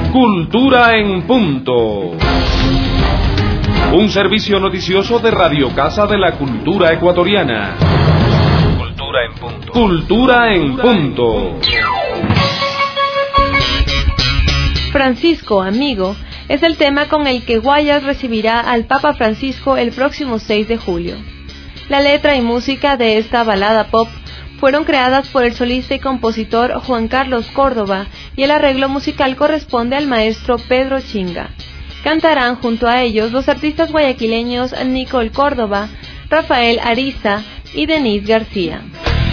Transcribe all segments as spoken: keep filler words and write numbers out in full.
Cultura en punto. Un servicio noticioso de Radio Casa de la Cultura Ecuatoriana. Cultura en punto. Cultura en punto. Francisco, amigo, es el tema con el que Guayas recibirá al Papa Francisco el próximo seis de julio. La letra y música de esta balada pop fueron creadas por el solista y compositor Juan Carlos Córdoba y el arreglo musical corresponde al maestro Pedro Chinga. Cantarán junto a ellos los artistas guayaquileños Nicole Córdoba, Rafael Ariza y Denise García.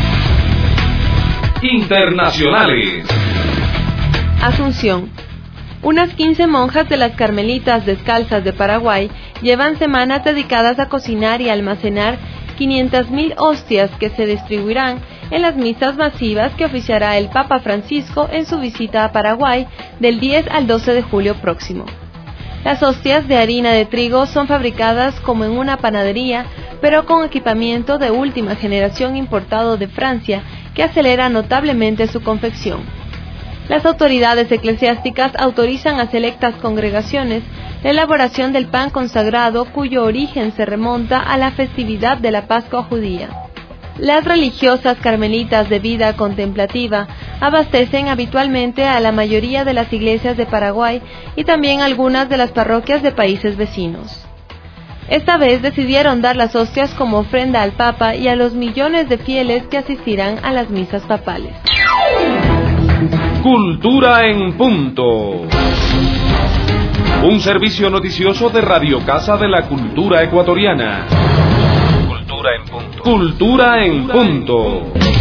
Internacionales. Asunción. Unas quince monjas de las Carmelitas Descalzas de Paraguay llevan semanas dedicadas a cocinar y almacenar quinientas mil hostias que se distribuirán en las misas masivas que oficiará el Papa Francisco en su visita a Paraguay del diez al doce de julio próximo. Las hostias de harina de trigo son fabricadas como en una panadería, pero con equipamiento de última generación importado de Francia que acelera notablemente su confección. Las autoridades eclesiásticas autorizan a selectas congregaciones la elaboración del pan consagrado cuyo origen se remonta a la festividad de la Pascua judía. Las religiosas carmelitas de vida contemplativa abastecen habitualmente a la mayoría de las iglesias de Paraguay y también algunas de las parroquias de países vecinos. Esta vez decidieron dar las hostias como ofrenda al Papa y a los millones de fieles que asistirán a las misas papales. Cultura en punto. Un servicio noticioso de Radio Casa de la Cultura Ecuatoriana. Cultura en punto. Cultura en punto.